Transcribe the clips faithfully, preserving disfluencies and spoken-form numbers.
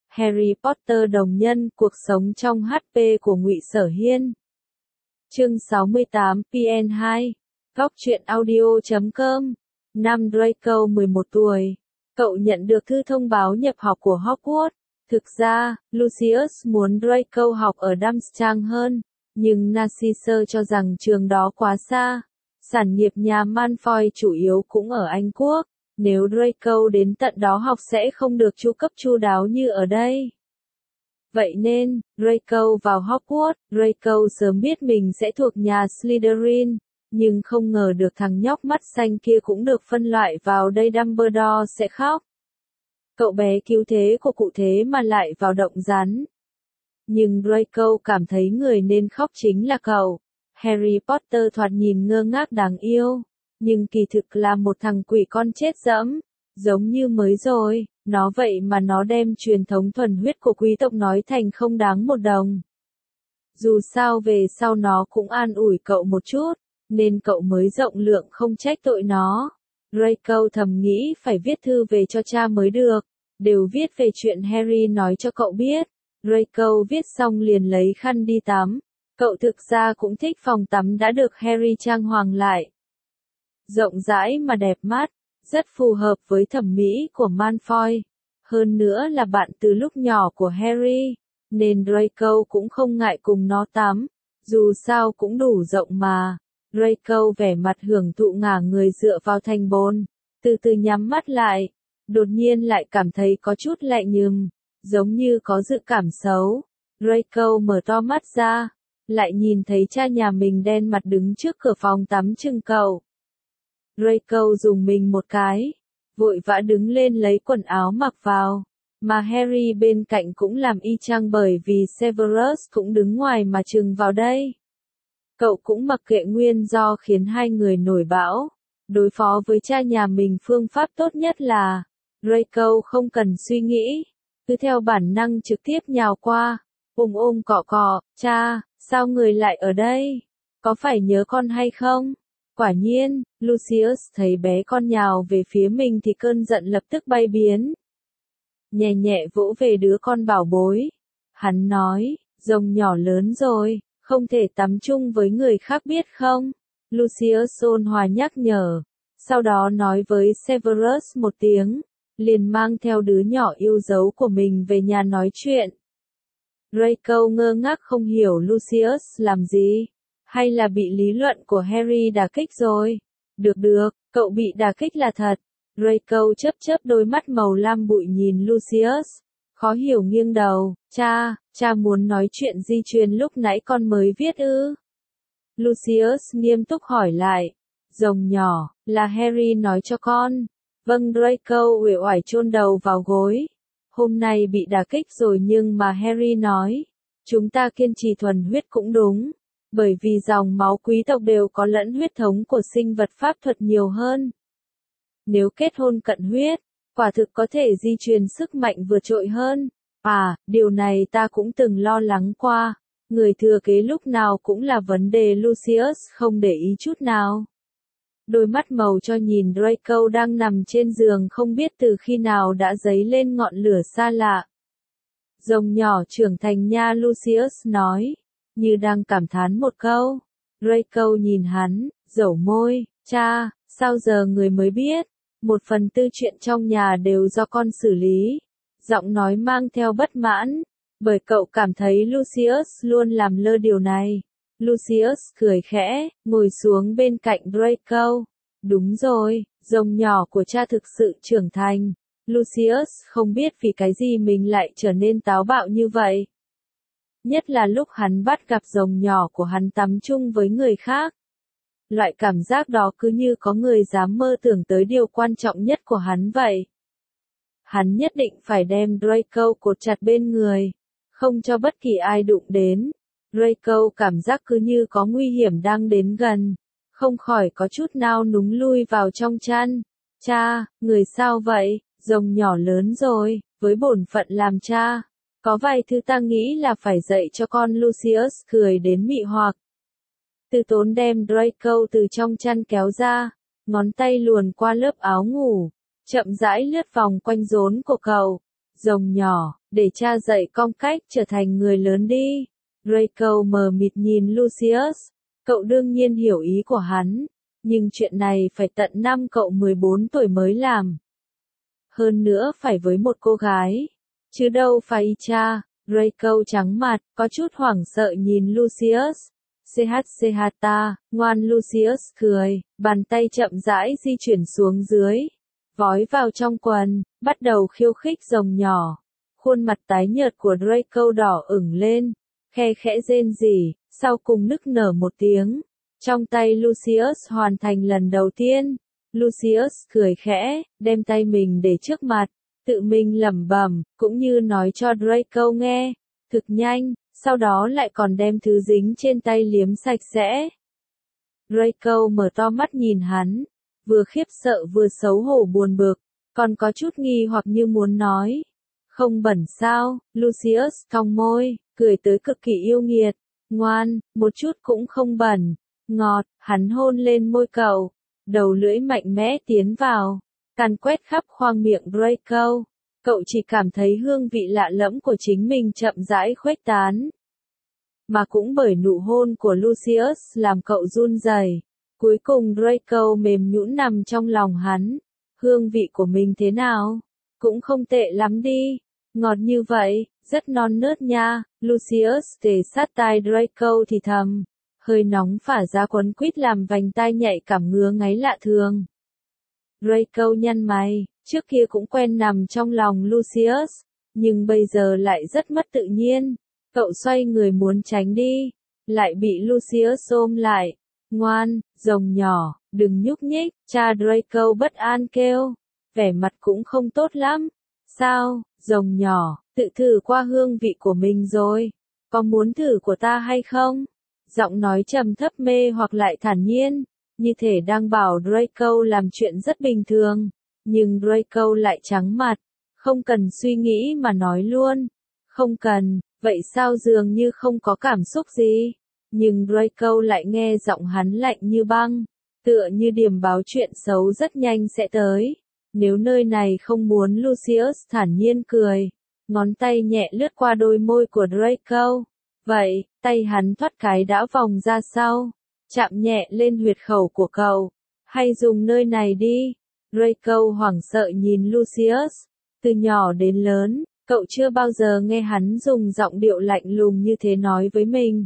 Harry Potter đồng nhân, cuộc sống trong hát pê của Ngụy Sở Hiên. Chương sáu mươi tám, pê en hai. Góc truyện audio chấm com. Năm Draco mười một tuổi. Cậu nhận được thư thông báo nhập học của Hogwarts. Thực ra, Lucius muốn Draco học ở Durmstrang hơn, nhưng Narcissa cho rằng trường đó quá xa. Sản nghiệp nhà Malfoy chủ yếu cũng ở Anh Quốc. Nếu Draco đến tận đó học sẽ không được chu cấp chu đáo như ở đây. Vậy nên, Draco vào Hogwarts, Draco sớm biết mình sẽ thuộc nhà Slytherin, nhưng không ngờ được thằng nhóc mắt xanh kia cũng được phân loại vào đây. Dumbledore sẽ khóc. Cậu bé cứu thế của cụ thế mà lại vào động rắn. Nhưng Draco cảm thấy người nên khóc chính là cậu. Harry Potter thoạt nhìn ngơ ngác đáng yêu, nhưng kỳ thực là một thằng quỷ con chết dẫm, giống như mới rồi, nó vậy mà nó đem truyền thống thuần huyết của quý tộc nói thành không đáng một đồng. Dù sao về sau nó cũng an ủi cậu một chút, nên cậu mới rộng lượng không trách tội nó. Draco thầm nghĩ phải viết thư về cho cha mới được, đều viết về chuyện Harry nói cho cậu biết. Draco viết xong liền lấy khăn đi tắm. Cậu thực ra cũng thích phòng tắm đã được Harry trang hoàng lại. Rộng rãi mà đẹp mắt, rất phù hợp với thẩm mỹ của Malfoy. Hơn nữa là bạn từ lúc nhỏ của Harry, nên Draco cũng không ngại cùng nó tắm. Dù sao cũng đủ rộng mà. Draco vẻ mặt hưởng thụ ngả người dựa vào thành bồn, từ từ nhắm mắt lại. Đột nhiên lại cảm thấy có chút lạnh nhừm, giống như có dự cảm xấu. Draco mở to mắt ra, lại nhìn thấy cha nhà mình đen mặt đứng trước cửa phòng tắm trừng cậu. Draco dùng mình một cái, vội vã đứng lên lấy quần áo mặc vào, mà Harry bên cạnh cũng làm y chang bởi vì Severus cũng đứng ngoài mà trừng vào đây. Cậu cũng mặc kệ nguyên do khiến hai người nổi bão. Đối phó với cha nhà mình phương pháp tốt nhất là, Draco không cần suy nghĩ, cứ theo bản năng trực tiếp nhào qua, ôm ôm cọ cọ, cha, sao người lại ở đây? Có phải nhớ con hay không? Quả nhiên, Lucius thấy bé con nhào về phía mình thì cơn giận lập tức bay biến. Nhẹ nhẹ vỗ về đứa con bảo bối. Hắn nói, rồng nhỏ lớn rồi, không thể tắm chung với người khác biết không? Lucius ôn hòa nhắc nhở, sau đó nói với Severus một tiếng, liền mang theo đứa nhỏ yêu dấu của mình về nhà nói chuyện. Draco ngơ ngác không hiểu Lucius làm gì, hay là bị lý luận của Harry đả kích rồi. Được được, cậu bị đả kích là thật. Draco chớp chớp đôi mắt màu lam bụi nhìn Lucius, khó hiểu nghiêng đầu. Cha, cha muốn nói chuyện di truyền lúc nãy con mới viết ư? Lucius nghiêm túc hỏi lại. Rồng nhỏ, là Harry nói cho con. Vâng. Draco uể oải chôn đầu vào gối. Hôm nay bị đả kích rồi nhưng mà Harry nói, chúng ta kiên trì thuần huyết cũng đúng, bởi vì dòng máu quý tộc đều có lẫn huyết thống của sinh vật pháp thuật nhiều hơn. Nếu kết hôn cận huyết, quả thực có thể di truyền sức mạnh vượt trội hơn. À, điều này ta cũng từng lo lắng qua, người thừa kế lúc nào cũng là vấn đề. Lucius không để ý chút nào. Đôi mắt màu cho nhìn Draco đang nằm trên giường không biết từ khi nào đã dấy lên ngọn lửa xa lạ. Rồng nhỏ trưởng thành nha, Lucius nói, như đang cảm thán một câu. Draco nhìn hắn, dẩu môi, cha, sao giờ người mới biết? Một phần tư chuyện trong nhà đều do con xử lý. Giọng nói mang theo bất mãn, bởi cậu cảm thấy Lucius luôn làm lơ điều này. Lucius cười khẽ, ngồi xuống bên cạnh Draco. Đúng rồi, rồng nhỏ của cha thực sự trưởng thành. Lucius không biết vì cái gì mình lại trở nên táo bạo như vậy. Nhất là lúc hắn bắt gặp rồng nhỏ của hắn tắm chung với người khác. Loại cảm giác đó cứ như có người dám mơ tưởng tới điều quan trọng nhất của hắn vậy. Hắn nhất định phải đem Draco cột chặt bên người, không cho bất kỳ ai đụng đến. Draco cảm giác cứ như có nguy hiểm đang đến gần, không khỏi có chút nao núng lui vào trong chăn. Cha, người sao vậy? Rồng nhỏ lớn rồi, với bổn phận làm cha, có vài thứ ta nghĩ là phải dạy cho con. Lucius cười đến mị hoặc. Từ tốn đem Draco từ trong chăn kéo ra, ngón tay luồn qua lớp áo ngủ, chậm rãi lướt vòng quanh rốn của cậu. Rồng nhỏ, để cha dạy con cách trở thành người lớn đi. Draco mờ mịt nhìn Lucius, cậu đương nhiên hiểu ý của hắn, nhưng chuyện này phải tận năm cậu mười bốn tuổi mới làm. Hơn nữa phải với một cô gái, chứ đâu phải cha. Draco trắng mặt, có chút hoảng sợ nhìn Lucius. xê hát xê hát ta, ngoan Lucius cười, bàn tay chậm rãi di chuyển xuống dưới, vói vào trong quần, bắt đầu khiêu khích rồng nhỏ. Khuôn mặt tái nhợt của Draco đỏ ửng lên, khe khẽ rên rỉ, sau cùng nức nở một tiếng. Trong tay Lucius hoàn thành lần đầu tiên. Lucius cười khẽ, đem tay mình để trước mặt, tự mình lẩm bẩm, cũng như nói cho Draco nghe, thực nhanh, sau đó lại còn đem thứ dính trên tay liếm sạch sẽ. Draco mở to mắt nhìn hắn, vừa khiếp sợ vừa xấu hổ buồn bực, còn có chút nghi hoặc như muốn nói. Không bẩn sao? Lucius cong môi, cười tới cực kỳ yêu nghiệt. Ngoan, một chút cũng không bẩn. Ngọt, hắn hôn lên môi cậu, đầu lưỡi mạnh mẽ tiến vào, càn quét khắp khoang miệng Draco. Cậu chỉ cảm thấy hương vị lạ lẫm của chính mình chậm rãi khuếch tán. Mà cũng bởi nụ hôn của Lucius làm cậu run rẩy. Cuối cùng Draco mềm nhũn nằm trong lòng hắn. Hương vị của mình thế nào? Cũng không tệ lắm đi. Ngọt như vậy, rất non nớt nha. Lucius kề sát tai Draco thì thầm. Hơi nóng phả ra quấn quýt làm vành tai nhạy cảm ngứa ngáy lạ thường. Draco nhăn mày, trước kia cũng quen nằm trong lòng Lucius, nhưng bây giờ lại rất mất tự nhiên. Cậu xoay người muốn tránh đi, lại bị Lucius ôm lại. Ngoan, rồng nhỏ, đừng nhúc nhích, cha Draco bất an kêu, vẻ mặt cũng không tốt lắm. Sao, rồng nhỏ, tự thử qua hương vị của mình rồi, có muốn thử của ta hay không? Giọng nói trầm thấp mê hoặc lại thản nhiên, như thể đang bảo Draco làm chuyện rất bình thường, nhưng Draco lại trắng mặt, không cần suy nghĩ mà nói luôn. Không cần, vậy sao dường như không có cảm xúc gì? Nhưng Draco lại nghe giọng hắn lạnh như băng, tựa như điềm báo chuyện xấu rất nhanh sẽ tới. Nếu nơi này không muốn, Lucius thản nhiên cười, ngón tay nhẹ lướt qua đôi môi của Draco. Vậy, tay hắn thoát cái đã vòng ra sau, chạm nhẹ lên huyệt khẩu của cậu. Hay dùng nơi này đi. Draco hoảng sợ nhìn Lucius. Từ nhỏ đến lớn, cậu chưa bao giờ nghe hắn dùng giọng điệu lạnh lùng như thế nói với mình.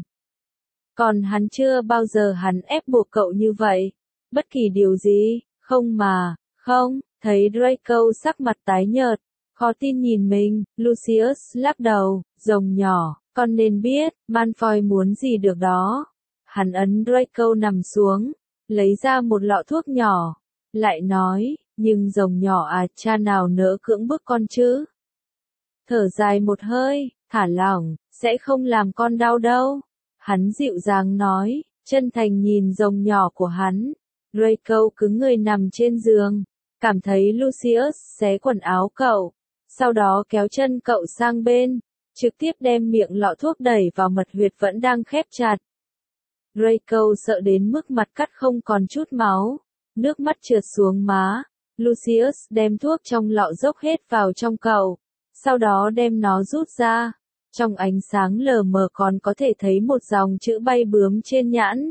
Còn hắn chưa bao giờ hắn ép buộc cậu như vậy. Bất kỳ điều gì, không mà, không, thấy Draco sắc mặt tái nhợt, khó tin nhìn mình, Lucius lắc đầu, rồng nhỏ, con nên biết, Malfoy muốn gì được đó. Hắn ấn Draco nằm xuống, lấy ra một lọ thuốc nhỏ, lại nói, nhưng rồng nhỏ à, cha nào nỡ cưỡng bức con chứ. Thở dài một hơi, thả lỏng, sẽ không làm con đau đâu. Hắn dịu dàng nói, chân thành nhìn rồng nhỏ của hắn. Draco cứng người nằm trên giường, cảm thấy Lucius xé quần áo cậu, sau đó kéo chân cậu sang bên, trực tiếp đem miệng lọ thuốc đẩy vào mật huyệt vẫn đang khép chặt. Draco sợ đến mức mặt cắt không còn chút máu, nước mắt trượt xuống má. Lucius đem thuốc trong lọ dốc hết vào trong cậu, sau đó đem nó rút ra. Trong ánh sáng lờ mờ còn có thể thấy một dòng chữ bay bướm trên nhãn.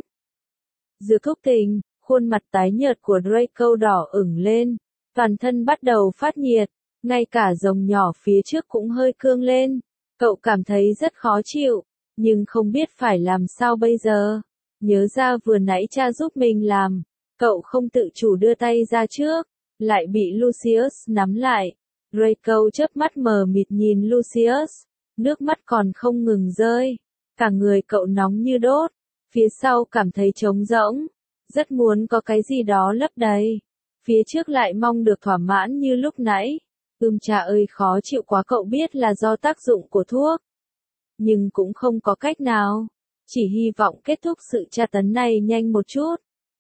Dược thuốc tình, khuôn mặt tái nhợt của Draco đỏ ửng lên, toàn thân bắt đầu phát nhiệt, ngay cả rồng nhỏ phía trước cũng hơi cương lên. Cậu cảm thấy rất khó chịu, nhưng không biết phải làm sao bây giờ. Nhớ ra vừa nãy cha giúp mình làm, cậu không tự chủ đưa tay ra trước, lại bị Lucius nắm lại. Draco chớp mắt mờ mịt nhìn Lucius, nước mắt còn không ngừng rơi, cả người cậu nóng như đốt, phía sau cảm thấy trống rỗng, rất muốn có cái gì đó lấp đầy, phía trước lại mong được thỏa mãn như lúc nãy. Ưm cha ơi, khó chịu quá, cậu biết là do tác dụng của thuốc, nhưng cũng không có cách nào, chỉ hy vọng kết thúc sự tra tấn này nhanh một chút.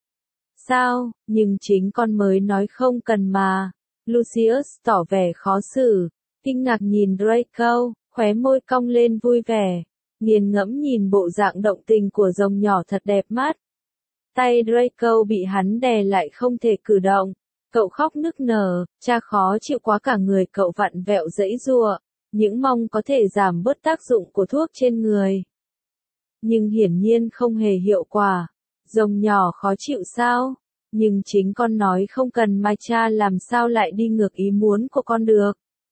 Sao, nhưng chính con mới nói không cần mà. Lucius tỏ vẻ khó xử, kinh ngạc nhìn Draco, khóe môi cong lên vui vẻ, nghiền ngẫm nhìn bộ dạng động tình của rồng nhỏ thật đẹp mắt. Tay Draco bị hắn đè lại không thể cử động, cậu khóc nức nở, cha khó chịu quá, cả người cậu vặn vẹo giãy giụa, những mong có thể giảm bớt tác dụng của thuốc trên người. Nhưng hiển nhiên không hề hiệu quả. Rồng nhỏ khó chịu sao? Nhưng chính con nói không cần mà cha làm sao lại đi ngược ý muốn của con được.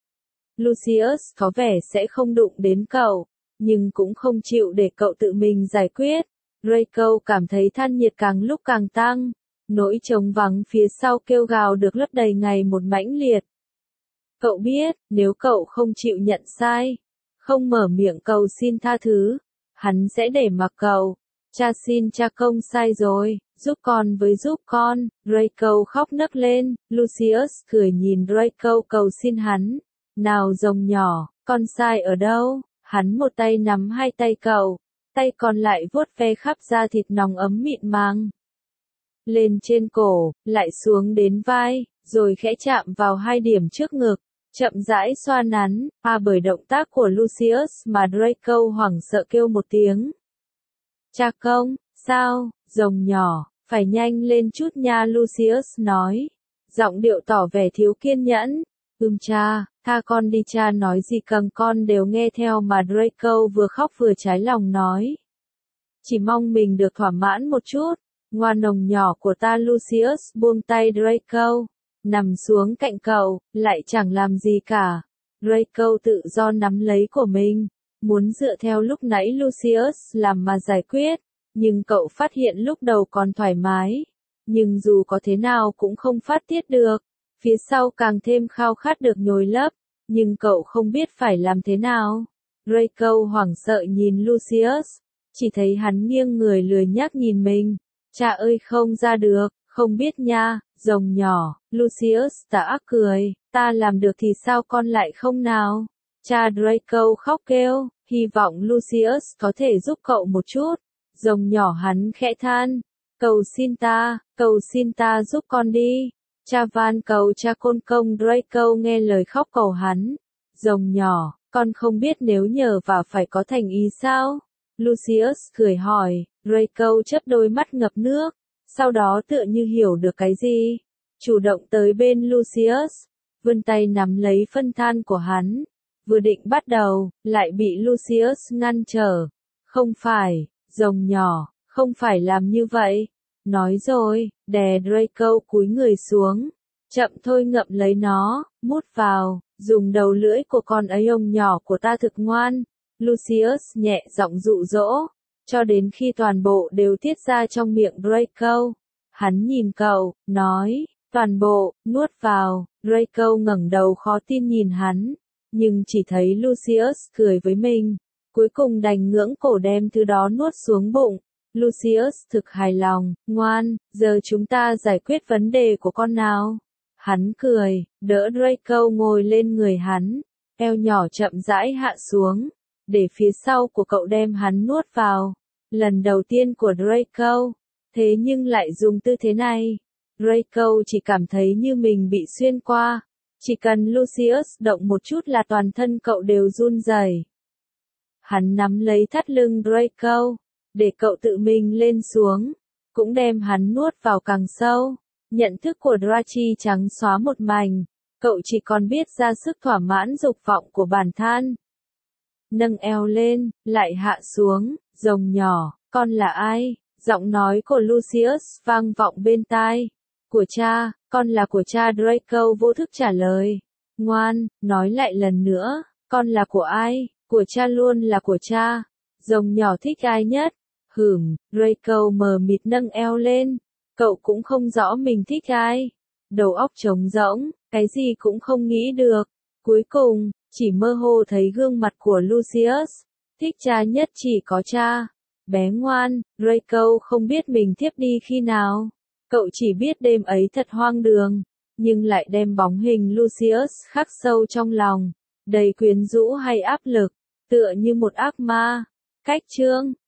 Lucius có vẻ sẽ không đụng đến cậu, nhưng cũng không chịu để cậu tự mình giải quyết. Draco cảm thấy thân nhiệt càng lúc càng tăng, nỗi trống vắng phía sau kêu gào được lấp đầy ngày một mãnh liệt. Cậu biết, nếu cậu không chịu nhận sai, không mở miệng cầu xin tha thứ, hắn sẽ để mặc cậu. Cha xin cha công sai rồi, giúp con với giúp con. Draco khóc nấc lên, Lucius cười nhìn Draco cầu xin hắn. Nào rồng nhỏ, con sai ở đâu? Hắn một tay nắm hai tay cậu, tay còn lại vuốt ve khắp da thịt nóng ấm mịn màng. Lên trên cổ, lại xuống đến vai, rồi khẽ chạm vào hai điểm trước ngực, chậm rãi xoa nắn. À bởi động tác của Lucius mà Draco hoảng sợ kêu một tiếng. Cha công, sao, rồng nhỏ, phải nhanh lên chút nha, Lucius nói. Giọng điệu tỏ vẻ thiếu kiên nhẫn. Ừm cha, tha con đi, cha nói gì cầm con đều nghe theo mà. Draco vừa khóc vừa trái lòng nói. Chỉ mong mình được thỏa mãn một chút. Ngoan nồng nhỏ của ta. Lucius buông tay Draco, nằm xuống cạnh cậu, lại chẳng làm gì cả. Draco tự do nắm lấy của mình, muốn dựa theo lúc nãy Lucius làm mà giải quyết, nhưng cậu phát hiện lúc đầu còn thoải mái, nhưng dù có thế nào cũng không phát tiết được, phía sau càng thêm khao khát được nhồi lấp, nhưng cậu không biết phải làm thế nào. Draco hoảng sợ nhìn Lucius, chỉ thấy hắn nghiêng người lười nhác nhìn mình. Cha ơi không ra được, không biết nha, rồng nhỏ. Lucius tà ác cười, ta làm được thì sao con lại không nào? Cha Draco khóc kêu, hy vọng Lucius có thể giúp cậu một chút. Rồng nhỏ hắn khẽ than, cầu xin ta, cầu xin ta giúp con đi. Cha van cầu cha côn công. Draco nghe lời khóc cầu hắn. Rồng nhỏ, con không biết nếu nhờ vào phải có thành ý sao? Lucius cười hỏi. Draco chớp đôi mắt ngập nước, sau đó tựa như hiểu được cái gì, chủ động tới bên Lucius, vươn tay nắm lấy phân than của hắn, vừa định bắt đầu, lại bị Lucius ngăn trở. Không phải, rồng nhỏ, không phải làm như vậy. Nói rồi, đè Draco cúi người xuống, chậm thôi ngậm lấy nó, mút vào, dùng đầu lưỡi của con ấy ông nhỏ của ta thực ngoan. Lucius nhẹ giọng dụ dỗ, cho đến khi toàn bộ đều tiết ra trong miệng Draco. Hắn nhìn cậu, nói, toàn bộ, nuốt vào. Draco ngẩng đầu khó tin nhìn hắn, nhưng chỉ thấy Lucius cười với mình, cuối cùng đành ngưỡng cổ đem thứ đó nuốt xuống bụng. Lucius thực hài lòng, ngoan, giờ chúng ta giải quyết vấn đề của con nào. Hắn cười, đỡ Draco ngồi lên người hắn, eo nhỏ chậm rãi hạ xuống, để phía sau của cậu đem hắn nuốt vào. Lần đầu tiên của Draco, thế nhưng lại dùng tư thế này. Draco chỉ cảm thấy như mình bị xuyên qua, chỉ cần Lucius động một chút là toàn thân cậu đều run rẩy. Hắn nắm lấy thắt lưng Draco, để cậu tự mình lên xuống, cũng đem hắn nuốt vào càng sâu. Nhận thức của Drachi trắng xóa một mảnh, cậu chỉ còn biết ra sức thỏa mãn dục vọng của bản thân. Nâng eo lên, lại hạ xuống. Rồng nhỏ, con là ai? Giọng nói của Lucius vang vọng bên tai. Của cha, con là của cha. Draco vô thức trả lời. Ngoan, nói lại lần nữa, con là của ai? Của cha, luôn là của cha. Rồng nhỏ thích ai nhất? Hửm, Draco mờ mịt nâng eo lên. Cậu cũng không rõ mình thích ai. Đầu óc trống rỗng, cái gì cũng không nghĩ được. Cuối cùng, chỉ mơ hồ thấy gương mặt của Lucius. Thích cha nhất chỉ có cha. Bé ngoan, Draco không biết mình thiếp đi khi nào. Cậu chỉ biết đêm ấy thật hoang đường, nhưng lại đem bóng hình Lucius khắc sâu trong lòng, đầy quyến rũ hay áp lực, tựa như một ác ma. Cách chương